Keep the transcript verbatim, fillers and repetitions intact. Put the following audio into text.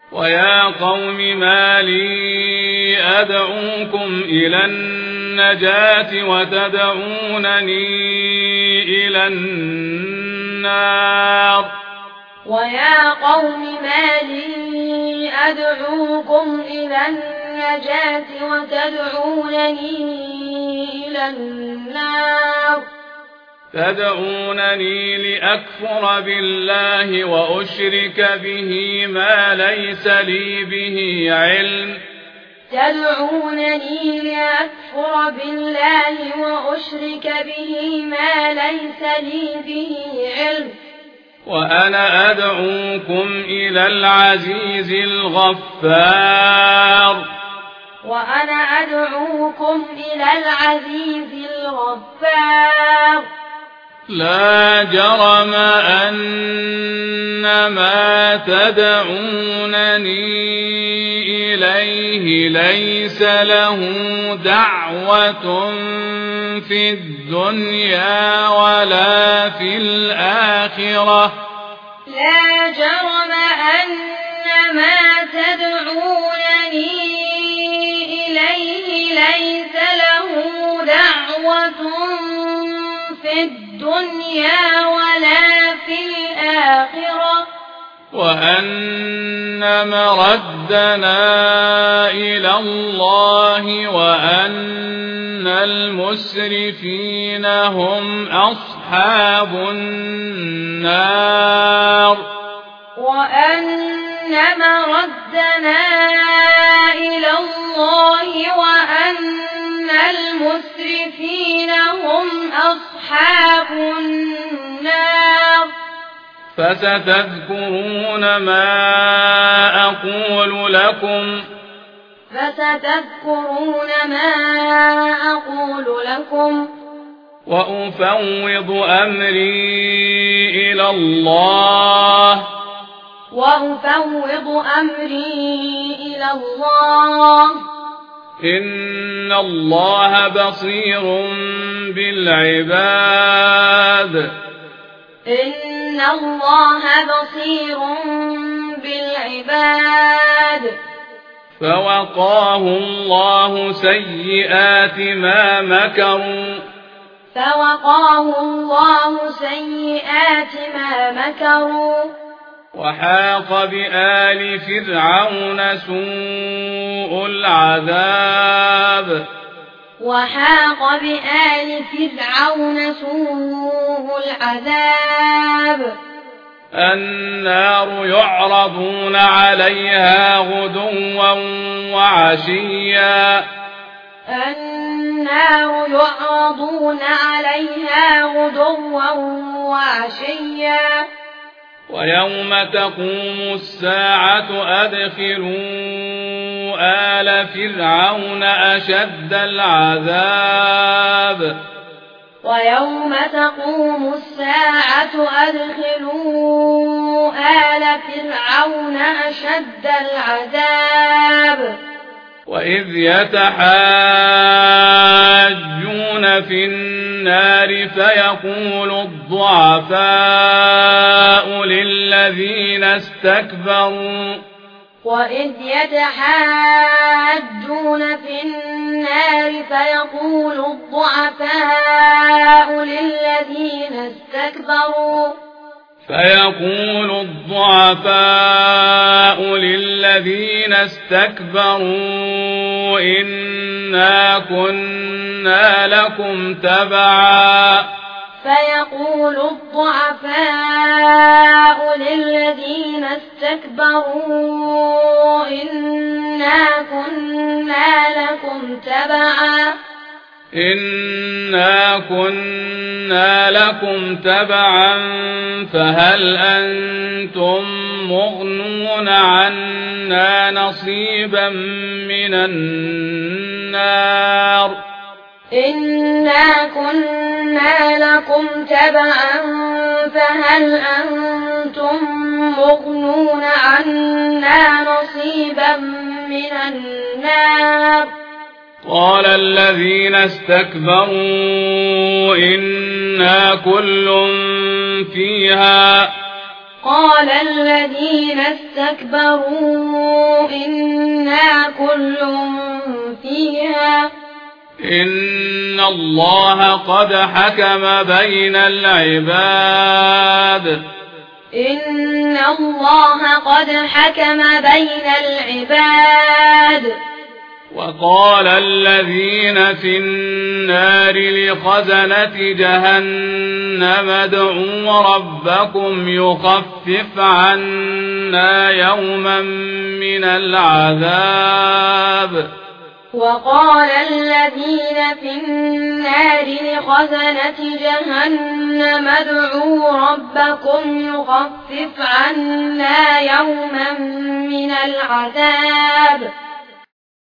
ويا قوم ما لي أدعوكم إلى النجاة وتدعونني إلى النار ويا قوم ما لي أدعوكم إلى النجاة وتدعونني إلى النار تدعونني لأكفر بالله وأشرك به ما ليس لي به علم تدعونني لأكفر بالله وأشرك به ما ليس لي به علم وأنا أدعوكم إلى العزيز الغفار وأنا أدعوكم إلى العزيز الغفار لا جرم أن ما تدعونني إليه ليس له دعوة في الدنيا ولا في الآخرة لا جرم أن ما تدعونني إليه ليس له دعوة في الدنيا ولا في الآخرة وأن مردنا إلى الله وأن المسرفين هم أصحاب النار وأن مردنا إلى الله وأن المسرفين هم أصحاب النار فستذكرون ما أقول لكم فستذكرون ما أقول لكم وأفوض أمري إلى الله وأفوض أمري إلى الله إن الله بصير بالعباد إن الله بصير بالعباد فوقاه الله سيئات ما مكروا فوقاه الله سيئات ما مكروا وحاق بآل فرعون سوء العذاب وحاق بآل فرعون سوء العذاب النار يعرضون عليها غدوا وعشيا النار يعرضون عليها غدوا وعشيا ويوم تقوم الساعة أدخلوا آل فرعون أشد العذاب ويوم تقوم الساعة أدخلوا آل فرعون أشد العذاب وإذ يتحاجون في النار فيقول الضعفاء للذين استكبروا وإذ يتحاجون في النار فيقول الضعفاء للذين استكبروا فيقول الضعفاء للذين استكبروا إنا كنا لكم تبعا فيقول الضعفاء للذين استكبروا إنا كنا لكم تبعا إنا كنا لكم تبعا فهل أنتم مغنون عنا نصيبا من النار إنا كنا لكم تبعا فهل أنتم مغنون عنا نصيبا من النار قال الذين استكبروا إنا كل فيها قال الذين استكبروا إنا كل فيها إن الله قد حكم بين العباد إن الله قد حكم بين العباد. وقال الذين في النار لخزنة جهنم ادعوا ربكم يخفف عنا يوما من العذاب. وقال الذين في النار لخزنة جهنم ادعوا ربكم يخفف عنا يوما من العذاب.